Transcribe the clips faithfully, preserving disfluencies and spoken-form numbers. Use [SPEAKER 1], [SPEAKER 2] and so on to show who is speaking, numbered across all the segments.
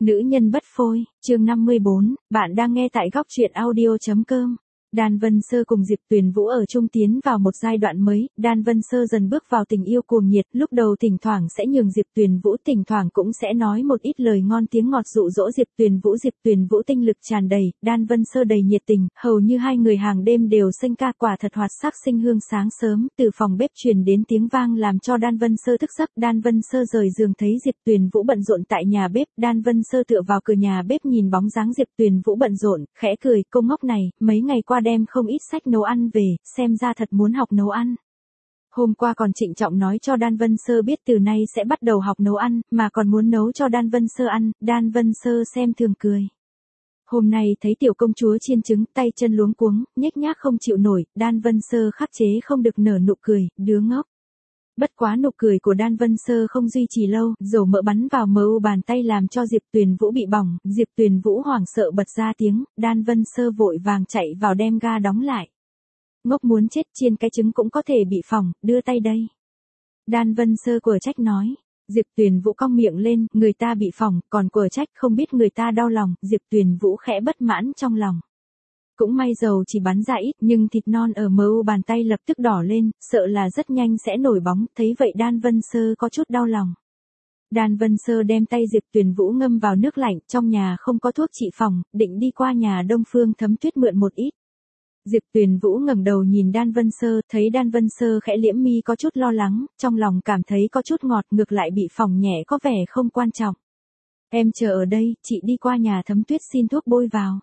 [SPEAKER 1] Nữ nhân bất phôi, chương năm mươi bốn, bạn đang nghe tại góc truyện audio chấm com. Đan Vân Sơ cùng Diệp Tuyền Vũ ở chung tiến vào một giai đoạn mới, Đan Vân Sơ dần bước vào tình yêu cuồng nhiệt, lúc đầu thỉnh thoảng sẽ nhường Diệp Tuyền Vũ, thỉnh thoảng cũng sẽ nói một ít lời ngon tiếng ngọt dụ dỗ Diệp Tuyền Vũ. Diệp Tuyền Vũ tinh lực tràn đầy, Đan Vân Sơ đầy nhiệt tình, hầu như hai người hàng đêm đều sinh ca, quả thật hoạt sắc sinh hương. Sáng sớm, từ phòng bếp truyền đến tiếng vang làm cho Đan Vân Sơ thức giấc. Đan Vân Sơ rời giường thấy Diệp Tuyền Vũ bận rộn tại nhà bếp, Đan Vân Sơ tựa vào cửa nhà bếp nhìn bóng dáng Diệp Tuyền Vũ bận rộn, khẽ cười, cô ngốc này, mấy ngày qua đem không ít sách nấu ăn về, xem ra thật muốn học nấu ăn. Hôm qua còn trịnh trọng nói cho Đan Vân Sơ biết từ nay sẽ bắt đầu học nấu ăn, mà còn muốn nấu cho Đan Vân Sơ ăn. Đan Vân Sơ xem thường cười. Hôm nay thấy tiểu công chúa chiên trứng, tay chân luống cuống, nhếch nhác không chịu nổi, Đan Vân Sơ khắc chế không được nở nụ cười, đứa ngốc. Bất quá nụ cười của Đan Vân Sơ không duy trì lâu, dầu mỡ bắn vào mờ u bàn tay làm cho Diệp Tuyền Vũ bị bỏng. Diệp Tuyền Vũ hoảng sợ bật ra tiếng, Đan Vân Sơ vội vàng chạy vào đem ga đóng lại. Ngốc muốn chết, chiên cái trứng cũng có thể bị phỏng, đưa tay đây. Đan Vân Sơ quở trách nói. Diệp Tuyền Vũ cong miệng lên, người ta bị phỏng, còn quở trách không biết người ta đau lòng. Diệp Tuyền Vũ khẽ bất mãn trong lòng. Cũng may dầu chỉ bắn ra ít, nhưng thịt non ở mờ u bàn tay lập tức đỏ lên, sợ là rất nhanh sẽ nổi bóng, thấy vậy Đan Vân Sơ có chút đau lòng. Đan Vân Sơ đem tay Diệp Tuyền Vũ ngâm vào nước lạnh, trong nhà không có thuốc trị phỏng, định đi qua nhà Đông Phương Thấm Tuyết mượn một ít. Diệp Tuyền Vũ ngẩng đầu nhìn Đan Vân Sơ, thấy Đan Vân Sơ khẽ liễm mi có chút lo lắng, trong lòng cảm thấy có chút ngọt, ngược lại bị phỏng nhẹ có vẻ không quan trọng. Em chờ ở đây, chị đi qua nhà Thấm Tuyết xin thuốc bôi vào.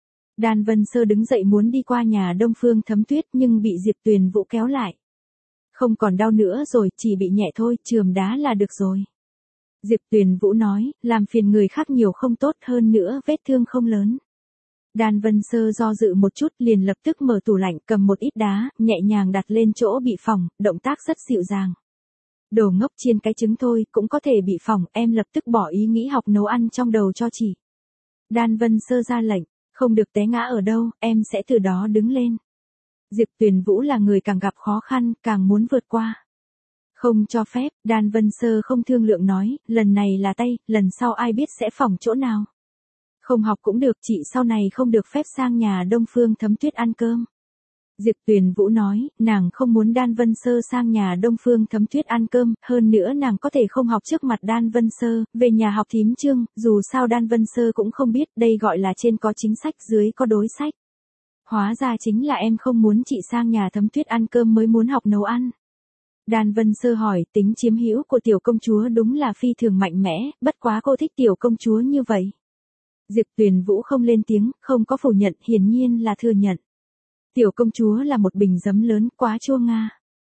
[SPEAKER 1] Đan Vân Sơ đứng dậy muốn đi qua nhà Đông Phương Thấm Tuyết nhưng bị Diệp Tuyền Vũ kéo lại. Không còn đau nữa rồi, chỉ bị nhẹ thôi, chườm đá là được rồi. Diệp Tuyền Vũ nói, làm phiền người khác nhiều không tốt, hơn nữa vết thương không lớn. Đan Vân Sơ do dự một chút liền lập tức mở tủ lạnh cầm một ít đá, nhẹ nhàng đặt lên chỗ bị phỏng, động tác rất dịu dàng. Đồ ngốc, chiên cái trứng thôi, cũng có thể bị phỏng, em lập tức bỏ ý nghĩ học nấu ăn trong đầu cho chị. Đan Vân Sơ ra lệnh, không được té ngã ở đâu, em sẽ từ đó đứng lên. Diệp Tuyền Vũ là người càng gặp khó khăn, càng muốn vượt qua. Không cho phép, Đan Vân Sơ không thương lượng nói, lần này là tay, lần sau ai biết sẽ phỏng chỗ nào. Không học cũng được, chị sau này không được phép sang nhà Đông Phương Thấm Tuyết ăn cơm. Diệp Tuyền Vũ nói, nàng không muốn Đan Vân Sơ sang nhà Đông Phương Thấm Tuyết ăn cơm, hơn nữa nàng có thể không học trước mặt Đan Vân Sơ, về nhà học thím chương, dù sao Đan Vân Sơ cũng không biết, đây gọi là trên có chính sách dưới có đối sách. Hóa ra chính là em không muốn chị sang nhà Thấm Tuyết ăn cơm mới muốn học nấu ăn. Đan Vân Sơ hỏi, tính chiếm hữu của tiểu công chúa đúng là phi thường mạnh mẽ, bất quá cô thích tiểu công chúa như vậy. Diệp Tuyền Vũ không lên tiếng, không có phủ nhận, hiển nhiên là thừa nhận. Tiểu công chúa là một bình giấm lớn, quá chua nga.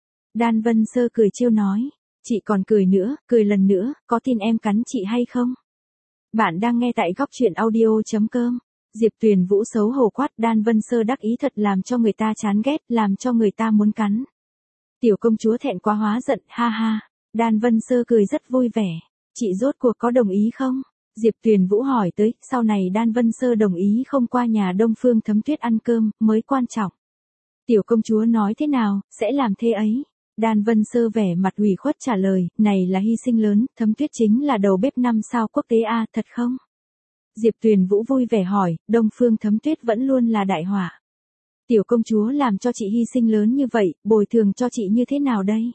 [SPEAKER 1] Đan Vân Sơ cười trêu nói, chị còn cười nữa, cười lần nữa, có tin em cắn chị hay không? Bạn đang nghe tại góc truyện audio chấm com. Diệp Tuyền Vũ xấu hổ quát, Đan Vân Sơ đắc ý thật làm cho người ta chán ghét, làm cho người ta muốn cắn. Tiểu công chúa thẹn quá hóa giận, ha ha. Đan Vân Sơ cười rất vui vẻ. Chị rốt cuộc có đồng ý không? Diệp Tuyền Vũ hỏi tới, sau này Đan Vân Sơ đồng ý không qua nhà Đông Phương Thấm Tuyết ăn cơm, mới quan trọng. Tiểu công chúa nói thế nào, sẽ làm thế ấy. Đan Vân Sơ vẻ mặt ủy khuất trả lời, này là hy sinh lớn, Thấm Tuyết chính là đầu bếp năm sao quốc tế a, thật không? Diệp Tuyền Vũ vui vẻ hỏi, Đông Phương Thấm Tuyết vẫn luôn là đại họa. Tiểu công chúa làm cho chị hy sinh lớn như vậy, bồi thường cho chị như thế nào đây?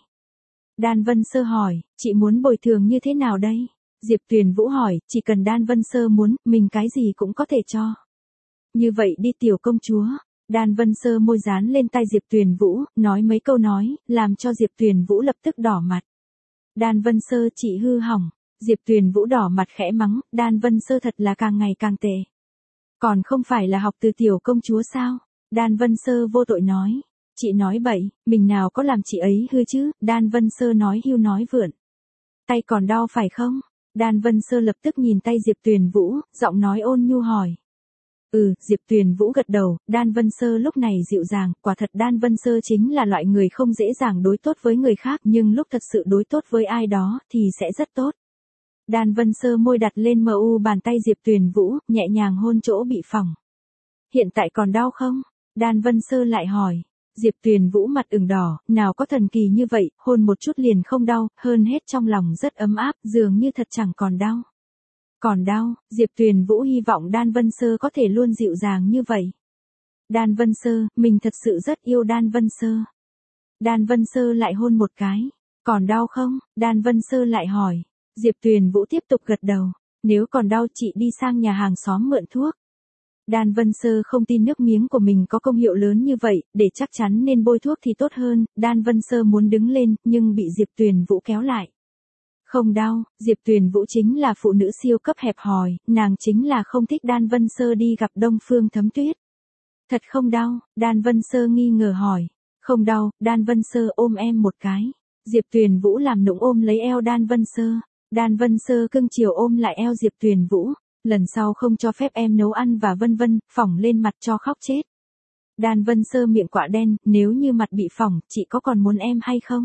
[SPEAKER 1] Đan Vân Sơ hỏi, chị muốn bồi thường như thế nào đây? Diệp Tuyền Vũ hỏi, chỉ cần Đan Vân Sơ muốn, mình cái gì cũng có thể cho. Như vậy đi tiểu công chúa. Đan Vân Sơ môi dán lên tay Diệp Tuyền Vũ, nói mấy câu nói, làm cho Diệp Tuyền Vũ lập tức đỏ mặt. Đan Vân Sơ chị hư hỏng. Diệp Tuyền Vũ đỏ mặt khẽ mắng, Đan Vân Sơ thật là càng ngày càng tệ. Còn không phải là học từ tiểu công chúa sao? Đan Vân Sơ vô tội nói. Chị nói bậy, mình nào có làm chị ấy hư chứ? Đan Vân Sơ nói hưu nói vượn. Tay còn đau phải không? Đan Vân Sơ lập tức nhìn tay Diệp Tuyền Vũ, giọng nói ôn nhu hỏi. Ừ, Diệp Tuyền Vũ gật đầu, Đan Vân Sơ lúc này dịu dàng, quả thật Đan Vân Sơ chính là loại người không dễ dàng đối tốt với người khác, nhưng lúc thật sự đối tốt với ai đó, thì sẽ rất tốt. Đan Vân Sơ môi đặt lên mờ u bàn tay Diệp Tuyền Vũ, nhẹ nhàng hôn chỗ bị phỏng. Hiện tại còn đau không? Đan Vân Sơ lại hỏi. Diệp Tuyền Vũ mặt ửng đỏ, nào có thần kỳ như vậy, hôn một chút liền không đau, hơn hết trong lòng rất ấm áp, dường như thật chẳng còn đau. Còn đau, Diệp Tuyền Vũ hy vọng Đan Vân Sơ có thể luôn dịu dàng như vậy. Đan Vân Sơ, mình thật sự rất yêu Đan Vân Sơ. Đan Vân Sơ lại hôn một cái. Còn đau không? Đan Vân Sơ lại hỏi. Diệp Tuyền Vũ tiếp tục gật đầu. Nếu còn đau chị đi sang nhà hàng xóm mượn thuốc. Đan Vân Sơ không tin nước miếng của mình có công hiệu lớn như vậy, để chắc chắn nên bôi thuốc thì tốt hơn. Đan Vân Sơ muốn đứng lên, nhưng bị Diệp Tuyền Vũ kéo lại. Không đau, Diệp Tuyền Vũ chính là phụ nữ siêu cấp hẹp hòi, nàng chính là không thích Đan Vân Sơ đi gặp Đông Phương Thấm Tuyết. Thật không đau, Đan Vân Sơ nghi ngờ hỏi. Không đau, Đan Vân Sơ ôm em một cái. Diệp Tuyền Vũ làm nũng ôm lấy eo Đan Vân Sơ. Đan Vân Sơ cưng chiều ôm lại eo Diệp Tuyền Vũ. Lần sau không cho phép em nấu ăn và vân vân, phỏng lên mặt cho khóc chết. Đan Vân Sơ miệng quạ đen, nếu như mặt bị phỏng, chị có còn muốn em hay không?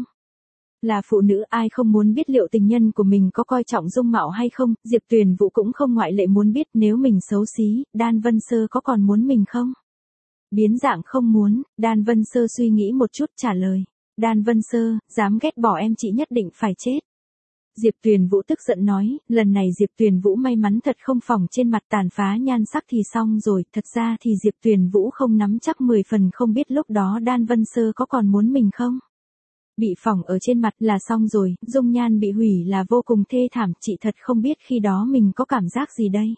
[SPEAKER 1] Là phụ nữ ai không muốn biết liệu tình nhân của mình có coi trọng dung mạo hay không, Diệp Tuyền Vũ cũng không ngoại lệ muốn biết nếu mình xấu xí, Đan Vân Sơ có còn muốn mình không? Biến dạng không muốn, Đan Vân Sơ suy nghĩ một chút trả lời. Đan Vân Sơ, dám ghét bỏ em chị nhất định phải chết. Diệp Tuyền Vũ tức giận nói, lần này Diệp Tuyền Vũ may mắn thật không phỏng trên mặt tàn phá nhan sắc thì xong rồi, thật ra thì Diệp Tuyền Vũ không nắm chắc mười phần không biết lúc đó Đan Vân Sơ có còn muốn mình không. Bị phỏng ở trên mặt là xong rồi, dung nhan bị hủy là vô cùng thê thảm, chị thật không biết khi đó mình có cảm giác gì đây.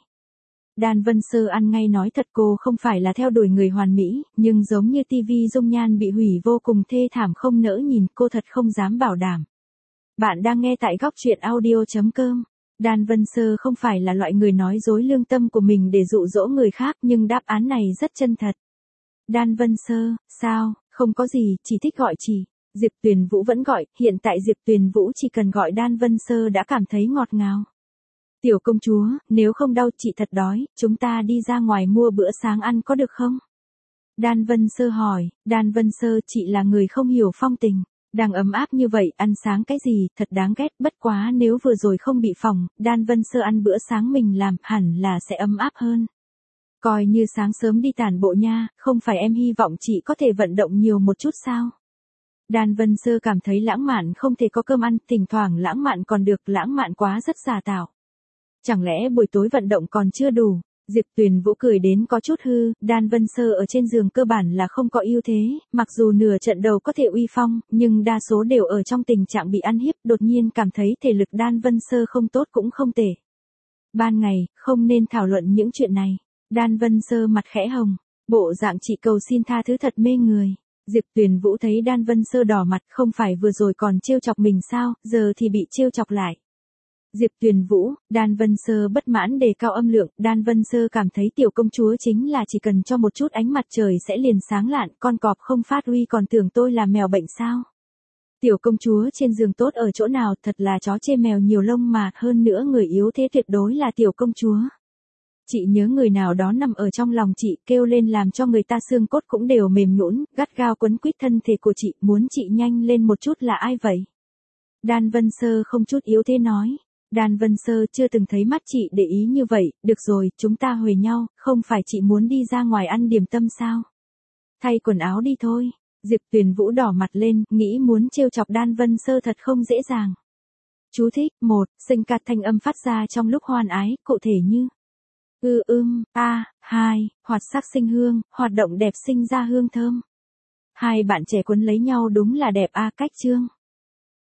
[SPEAKER 1] Đan Vân Sơ ăn ngay nói thật cô không phải là theo đuổi người hoàn mỹ, nhưng giống như tivi dung nhan bị hủy vô cùng thê thảm không nỡ nhìn, cô thật không dám bảo đảm. Bạn đang nghe tại góc truyện audio chấm com. Đan Vân Sơ không phải là loại người nói dối lương tâm của mình để dụ dỗ người khác, nhưng đáp án này rất chân thật. Đan Vân Sơ, sao, không có gì, chỉ thích gọi chị. Diệp Tuyền Vũ vẫn gọi, hiện tại Diệp Tuyền Vũ chỉ cần gọi Đan Vân Sơ đã cảm thấy ngọt ngào. Tiểu công chúa, nếu không đau chị thật đói, chúng ta đi ra ngoài mua bữa sáng ăn có được không? Đan Vân Sơ hỏi, Đan Vân Sơ chị là người không hiểu phong tình. Đang ấm áp như vậy, ăn sáng cái gì, thật đáng ghét, bất quá nếu vừa rồi không bị phỏng, Đan Vân Sơ ăn bữa sáng mình làm, hẳn là sẽ ấm áp hơn. Coi như sáng sớm đi tản bộ nha, không phải em hy vọng chị có thể vận động nhiều một chút sao? Đan Vân Sơ cảm thấy lãng mạn không thể có cơm ăn, thỉnh thoảng lãng mạn còn được, lãng mạn quá rất giả tạo. Chẳng lẽ buổi tối vận động còn chưa đủ? Diệp Tuyền Vũ cười đến có chút hư, Đan Vân Sơ ở trên giường cơ bản là không có ưu thế, mặc dù nửa trận đầu có thể uy phong, nhưng đa số đều ở trong tình trạng bị ăn hiếp, đột nhiên cảm thấy thể lực Đan Vân Sơ không tốt cũng không tệ. Ban ngày, không nên thảo luận những chuyện này. Đan Vân Sơ mặt khẽ hồng, bộ dạng chị cầu xin tha thứ thật mê người. Diệp Tuyền Vũ thấy Đan Vân Sơ đỏ mặt, không phải vừa rồi còn trêu chọc mình sao, giờ thì bị trêu chọc lại. Diệp Tuyền Vũ, Đan Vân Sơ bất mãn đề cao âm lượng, Đan Vân Sơ cảm thấy tiểu công chúa chính là chỉ cần cho một chút ánh mặt trời sẽ liền sáng lạn, con cọp không phát huy còn tưởng tôi là mèo bệnh sao. Tiểu công chúa trên giường tốt ở chỗ nào, thật là chó chê mèo nhiều lông mà, hơn nữa người yếu thế tuyệt đối là tiểu công chúa. Chị nhớ người nào đó nằm ở trong lòng chị, kêu lên làm cho người ta xương cốt cũng đều mềm nhũn, gắt gao quấn quýt thân thể của chị, muốn chị nhanh lên một chút là ai vậy? Đan Vân Sơ không chút yếu thế nói. Đan Vân Sơ chưa từng thấy mắt chị để ý như vậy, được rồi, chúng ta huề nhau, không phải chị muốn đi ra ngoài ăn điểm tâm sao? Thay quần áo đi thôi. Diệp Tuyền Vũ đỏ mặt lên, nghĩ muốn trêu chọc Đan Vân Sơ thật không dễ dàng. Chú thích, một, sinh cạt thanh âm phát ra trong lúc hoan ái, cụ thể như ư ưm, a, hai, hoạt sắc sinh hương, hoạt động đẹp sinh ra hương thơm. Hai bạn trẻ quấn lấy nhau đúng là đẹp a, cách chương.